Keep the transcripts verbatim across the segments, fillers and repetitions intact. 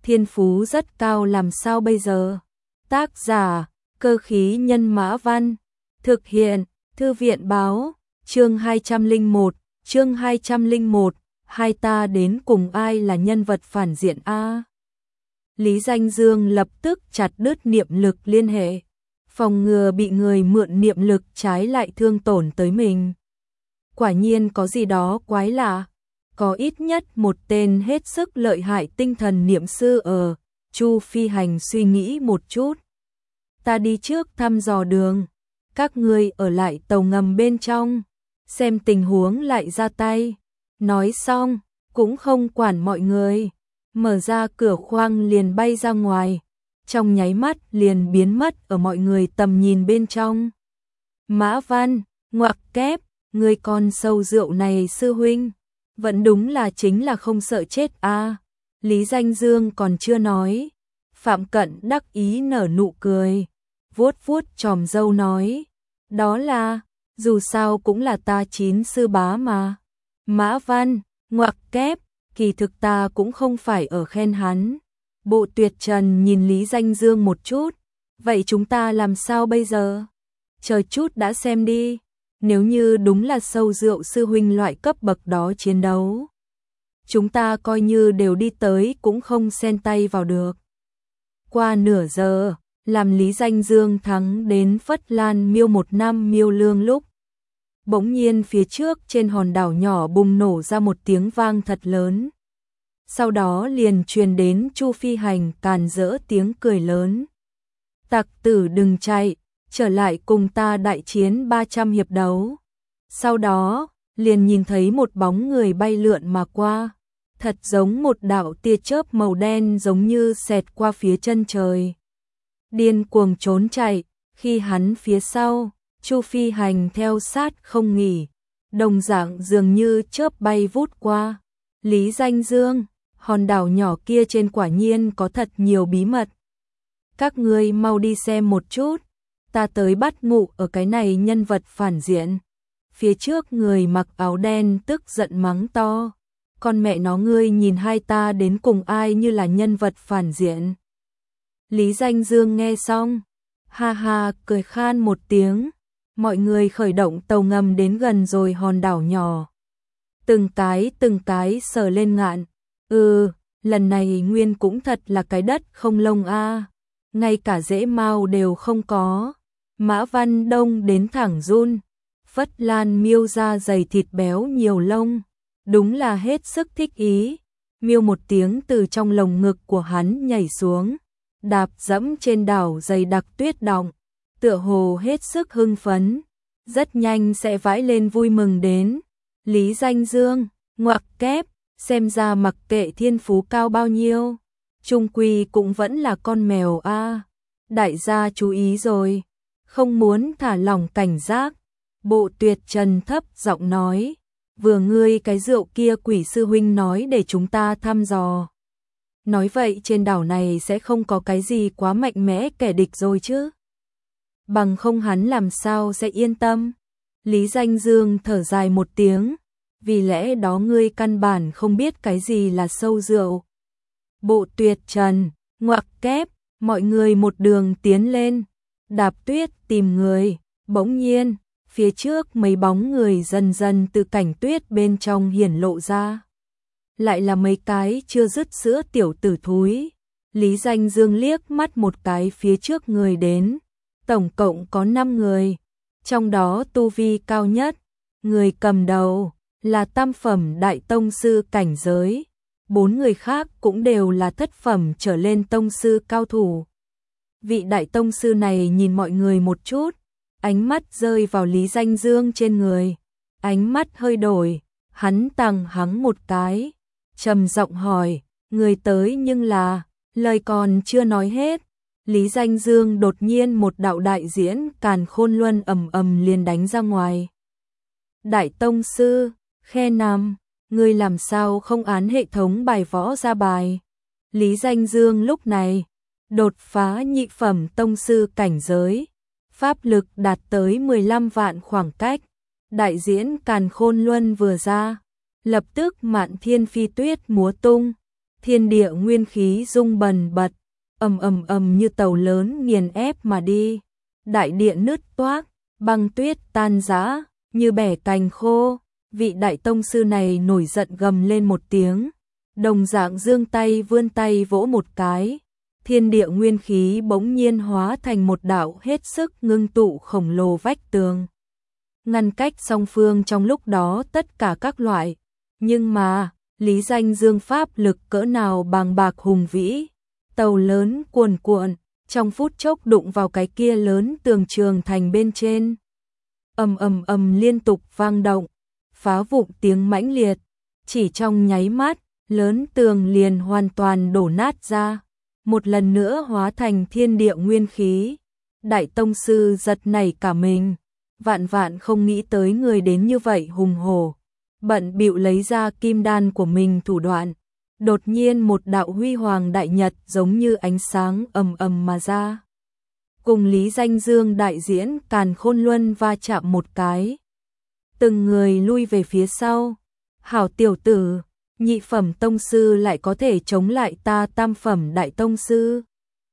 thiên phú rất cao làm sao bây giờ? Tác giả, Cơ khí nhân Mã Văn. Thực hiện, Thư viện báo, chương hai trăm lẻ một, chương hai trăm lẻ một, hai ta đến cùng ai là nhân vật phản diện a? Lý Danh Dương lập tức chặt đứt niệm lực liên hệ, phòng ngừa bị người mượn niệm lực trái lại thương tổn tới mình. Quả nhiên có gì đó quái lạ, có ít nhất một tên hết sức lợi hại tinh thần niệm sư ở. Chu Phi Hành suy nghĩ một chút. Ta đi trước thăm dò đường, các ngươi ở lại tàu ngầm bên trong, xem tình huống lại ra tay. Nói xong, cũng không quản mọi người, mở ra cửa khoang liền bay ra ngoài, trong nháy mắt liền biến mất ở mọi người tầm nhìn bên trong. Mã Văn, ngoặc kép, người con sâu rượu này sư huynh, vẫn đúng là chính là không sợ chết a. À. Lý Danh Dương còn chưa nói, Phạm Cận đắc ý nở nụ cười, vuốt vuốt chòm râu nói, đó là, dù sao cũng là ta chín sư bá mà. Mã Văn, ngoặc kép, kỳ thực ta cũng không phải ở khen hắn. Bộ Tuyệt Trần nhìn Lý Danh Dương một chút, vậy chúng ta làm sao bây giờ? Chờ chút đã xem đi, nếu như đúng là sâu rượu sư huynh loại cấp bậc đó chiến đấu, chúng ta coi như đều đi tới cũng không xen tay vào được. Qua nửa giờ, làm Lý Danh Dương thắng đến Phất Lan Miêu một năm miêu lương lúc, bỗng nhiên phía trước trên hòn đảo nhỏ bùng nổ ra một tiếng vang thật lớn. Sau đó liền truyền đến Chu Phi Hành càn rỡ tiếng cười lớn. Tặc tử đừng chạy, trở lại cùng ta đại chiến ba trăm hiệp đấu. Sau đó, liền nhìn thấy một bóng người bay lượn mà qua, thật giống một đạo tia chớp màu đen giống như xẹt qua phía chân trời. Điên cuồng trốn chạy, khi hắn phía sau, Chu Phi Hành theo sát không nghỉ, đồng dạng dường như chớp bay vút qua. Lý Danh Dương, hòn đảo nhỏ kia trên quả nhiên có thật nhiều bí mật. Các ngươi mau đi xem một chút, ta tới bắt ngụ ở cái này nhân vật phản diện. Phía trước người mặc áo đen tức giận mắng to, con mẹ nó ngươi nhìn hai ta đến cùng ai như là nhân vật phản diện. Lý Danh Dương nghe xong, ha ha cười khan một tiếng, mọi người khởi động tàu ngầm đến gần rồi hòn đảo nhỏ. Từng cái từng cái sờ lên ngạn, ừ, lần này nguyên cũng thật là cái đất không lông a, ngay cả rễ mao đều không có. Mã Văn Đông đến thẳng run, Phất Lan Miêu da dày thịt béo nhiều lông, đúng là hết sức thích ý. Miêu một tiếng từ trong lồng ngực của hắn nhảy xuống, đạp dẫm trên đảo dày đặc tuyết đọng, tựa hồ hết sức hưng phấn, rất nhanh sẽ vãi lên vui mừng đến. Lý Danh Dương, ngoặc kép, xem ra mặc kệ thiên phú cao bao nhiêu, chung quy cũng vẫn là con mèo a. À. Đại gia chú ý rồi, không muốn thả lỏng cảnh giác. Bộ Tuyệt Trần thấp giọng nói, vừa ngươi cái rượu kia quỷ sư huynh nói để chúng ta thăm dò. Nói vậy trên đảo này sẽ không có cái gì quá mạnh mẽ kẻ địch rồi chứ? Bằng không hắn làm sao sẽ yên tâm? Lý Danh Dương thở dài một tiếng, vì lẽ đó ngươi căn bản không biết cái gì là sâu rượu. Bộ Tuyệt Trần, ngoặc kép, mọi người một đường tiến lên, đạp tuyết tìm người, bỗng nhiên, phía trước mấy bóng người dần dần từ cảnh tuyết bên trong hiển lộ ra. Lại là mấy cái chưa dứt sữa tiểu tử thúi. Lý Danh Dương liếc mắt một cái phía trước người đến, tổng cộng có năm người, trong đó tu vi cao nhất, người cầm đầu là tam phẩm đại tông sư cảnh giới, bốn người khác cũng đều là thất phẩm trở lên tông sư cao thủ. Vị đại tông sư này nhìn mọi người một chút, ánh mắt rơi vào Lý Danh Dương trên người, ánh mắt hơi đổi, hắn tằng hắng một cái, trầm giọng hỏi, người tới nhưng là, lời còn chưa nói hết, Lý Danh Dương đột nhiên một đạo đại diễn càn khôn luân ầm ầm liền đánh ra ngoài. Đại tông sư, khe nằm, ngươi làm sao không án hệ thống bài võ ra bài? Lý Danh Dương lúc này đột phá nhị phẩm tông sư cảnh giới, pháp lực đạt tới mười lăm vạn khoảng cách, đại diễn càn khôn luân vừa ra, lập tức mạn thiên phi tuyết múa tung, thiên địa nguyên khí rung bần bật, ầm ầm ầm như tàu lớn nghiền ép mà đi. Đại địa nứt toác, băng tuyết tan rã, như bẻ cành khô. Vị đại tông sư này nổi giận gầm lên một tiếng, đồng dạng giương tay vươn tay vỗ một cái. Thiên địa nguyên khí bỗng nhiên hóa thành một đạo hết sức ngưng tụ khổng lồ vách tường, ngăn cách song phương trong lúc đó tất cả các loại. Nhưng mà, Lý Danh Dương pháp lực cỡ nào bàng bạc hùng vĩ, tàu lớn cuồn cuộn, trong phút chốc đụng vào cái kia lớn tường trường thành bên trên. Ầm ầm ầm liên tục vang động, phá vụn tiếng mãnh liệt, chỉ trong nháy mắt, lớn tường liền hoàn toàn đổ nát ra, một lần nữa hóa thành thiên địa nguyên khí. Đại tông sư giật nảy cả mình, vạn vạn không nghĩ tới người đến như vậy hùng hổ, bận bịu lấy ra kim đan của mình thủ đoạn. Đột nhiên một đạo huy hoàng đại nhật giống như ánh sáng ầm ầm mà ra, cùng Lý Danh Dương đại diễn Càn Khôn Luân va chạm một cái, từng người lui về phía sau. Hảo tiểu tử, nhị phẩm tông sư lại có thể chống lại ta tam phẩm đại tông sư.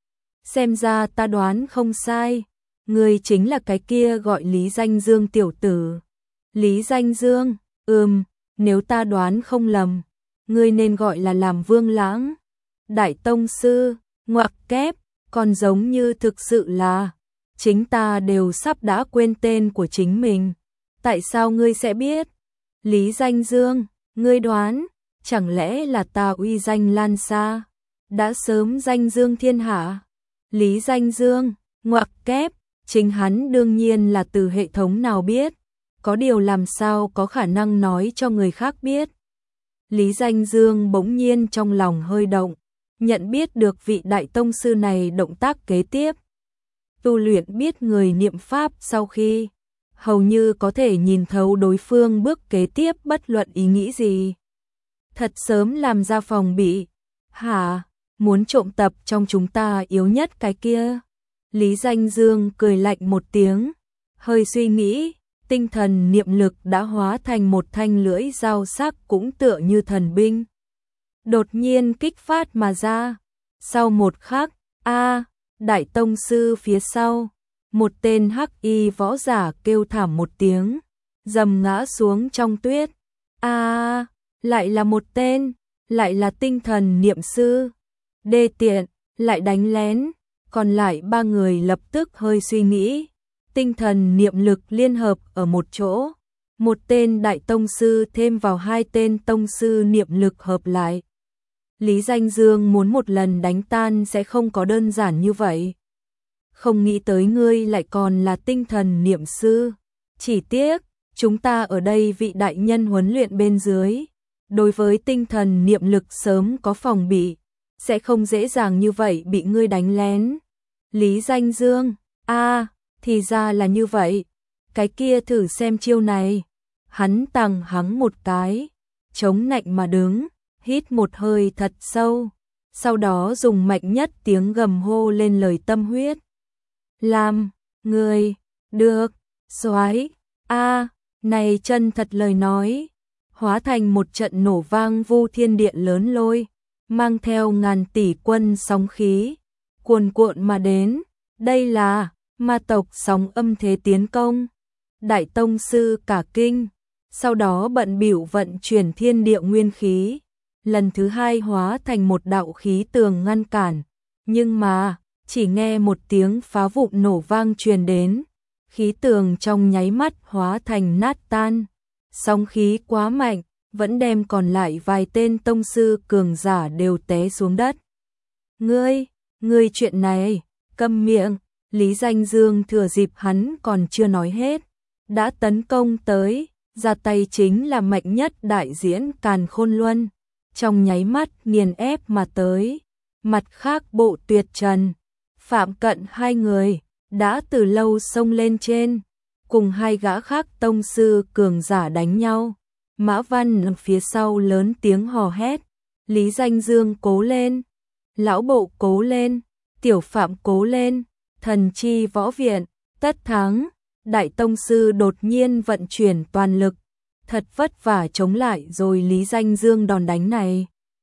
Xem ra ta đoán không sai, người chính là cái kia gọi Lý Danh Dương tiểu tử. Lý Danh Dương, ừm, nếu ta đoán không lầm, ngươi nên gọi là làm Vương Lãng. Đại tông sư, ngoặc kép, còn giống như thực sự là, chính ta đều sắp đã quên tên của chính mình. Tại sao ngươi sẽ biết? Lý Danh Dương, ngươi đoán, chẳng lẽ là ta uy danh lan xa, đã sớm danh dương thiên hạ? Lý Danh Dương, ngoặc kép, chính hắn đương nhiên là từ hệ thống nào biết, có điều làm sao có khả năng nói cho người khác biết. Lý Danh Dương bỗng nhiên trong lòng hơi động, nhận biết được vị đại tông sư này động tác kế tiếp. Tu luyện biết người niệm pháp sau khi, hầu như có thể nhìn thấu đối phương bước kế tiếp bất luận ý nghĩ gì. Thật sớm làm ra phòng bị. Hả, muốn trộm tập trong chúng ta yếu nhất cái kia? Lý Danh Dương cười lạnh một tiếng, hơi suy nghĩ, tinh thần niệm lực đã hóa thành một thanh lưỡi dao sắc cũng tựa như thần binh. Đột nhiên kích phát mà ra. Sau một khắc, a, đại tông sư phía sau, một tên hắc y võ giả kêu thảm một tiếng, dầm ngã xuống trong tuyết. A, lại là một tên, lại là tinh thần niệm sư. Đê tiện, lại đánh lén. Còn lại ba người lập tức hơi suy nghĩ, tinh thần niệm lực liên hợp ở một chỗ, một tên đại tông sư thêm vào hai tên tông sư niệm lực hợp lại. Lý Danh Dương muốn một lần đánh tan sẽ không có đơn giản như vậy. Không nghĩ tới ngươi lại còn là tinh thần niệm sư. Chỉ tiếc, chúng ta ở đây vị đại nhân huấn luyện bên dưới, đối với tinh thần niệm lực sớm có phòng bị, sẽ không dễ dàng như vậy bị ngươi đánh lén. Lý Danh Dương, a, thì ra là như vậy. Cái kia thử xem chiêu này. Hắn tằng hắng một cái, chống nạnh mà đứng, hít một hơi thật sâu, sau đó dùng mạnh nhất tiếng gầm hô lên lời tâm huyết. Làm, người, được, soái, a, này chân thật lời nói, hóa thành một trận nổ vang vu thiên địa lớn lôi, mang theo ngàn tỷ quân sóng khí, cuồn cuộn mà đến. Đây là ma tộc sóng âm thế tiến công. Đại tông sư cả kinh, sau đó bận bịu vận chuyển thiên địa nguyên khí, lần thứ hai hóa thành một đạo khí tường ngăn cản. Nhưng mà, chỉ nghe một tiếng phá vụn nổ vang truyền đến, khí tường trong nháy mắt hóa thành nát tan. Sóng khí quá mạnh, vẫn đem còn lại vài tên tông sư cường giả đều té xuống đất. Ngươi, ngươi chuyện này, câm miệng. Lý Danh Dương thừa dịp hắn còn chưa nói hết, đã tấn công tới, ra tay chính là mạnh nhất đại diễn Càn Khôn Luân, trong nháy mắt nghiền ép mà tới. Mặt khác Bộ Tuyệt Trần, Phạm Cận hai người đã từ lâu xông lên trên, cùng hai gã khác tông sư cường giả đánh nhau. Mã Văn ở phía sau lớn tiếng hò hét, Lý Danh Dương cố lên, lão Bộ cố lên, tiểu Phạm cố lên, thần chi võ viện, tất thắng. Đại tông sư đột nhiên vận chuyển toàn lực, thật vất vả chống lại rồi Lý Danh Dương đòn đánh này.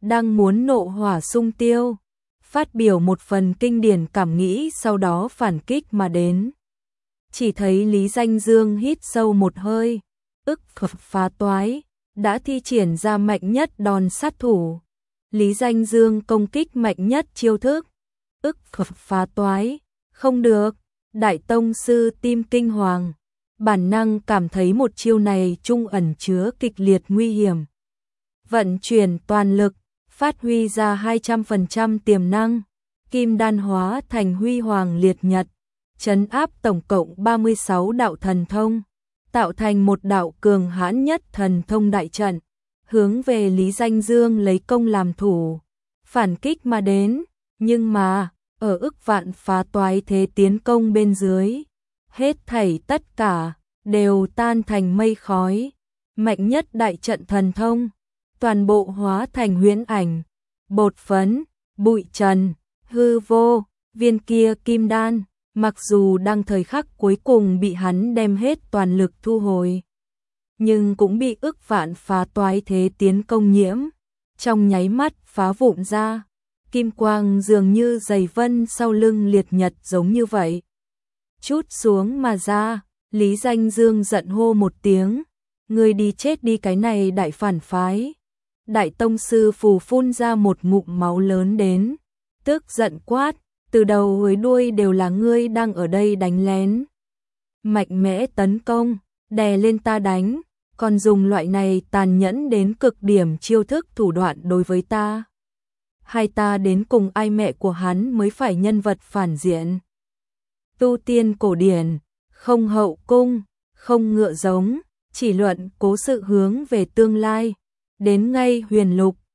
đang muốn nộ hỏa xung tiêu, phát biểu một phần kinh điển cảm nghĩ sau đó phản kích mà đến. Chỉ thấy Lý Danh Dương hít sâu một hơi, ức phá toái, đã thi triển ra mạnh nhất đòn sát thủ. Lý Danh Dương công kích mạnh nhất chiêu thức, ức phá toái, không được, Đại Tông Sư tim kinh hoàng, bản năng cảm thấy một chiêu này trung ẩn chứa kịch liệt nguy hiểm. Vận chuyển toàn lực, phát huy ra hai trăm phần trăm tiềm năng, kim đan hóa thành huy hoàng liệt nhật, trấn áp tổng cộng ba mươi sáu đạo thần thông, tạo thành một đạo cường hãn nhất thần thông đại trận, hướng về Lý Danh Dương lấy công làm thủ, phản kích mà đến, nhưng mà, ở ức vạn phá toái thế tiến công bên dưới, hết thảy tất cả, đều tan thành mây khói, mạnh nhất đại trận thần thông, toàn bộ hóa thành huyễn ảnh, bột phấn, bụi trần, hư vô, viên kia kim đan, mặc dù đang thời khắc cuối cùng bị hắn đem hết toàn lực thu hồi, nhưng cũng bị ức vạn phá toái thế tiến công nhiễm, trong nháy mắt phá vụn ra, kim quang dường như dày vân sau lưng liệt nhật giống như vậy. Chút xuống mà ra, Lý Danh Dương giận hô một tiếng, người đi chết đi cái này đại phản phái. Đại Tông Sư phù phun ra một ngụm máu lớn đến, tức giận quát, từ đầu tới đuôi đều là ngươi đang ở đây đánh lén. Mạnh mẽ tấn công, đè lên ta đánh, còn dùng loại này tàn nhẫn đến cực điểm chiêu thức thủ đoạn đối với ta. Hay ta đến cùng ai mẹ của hắn mới phải nhân vật phản diện. Tu tiên cổ điển, không hậu cung, không ngựa giống, chỉ luận cố sự hướng về tương lai. Đến ngay huyền lục,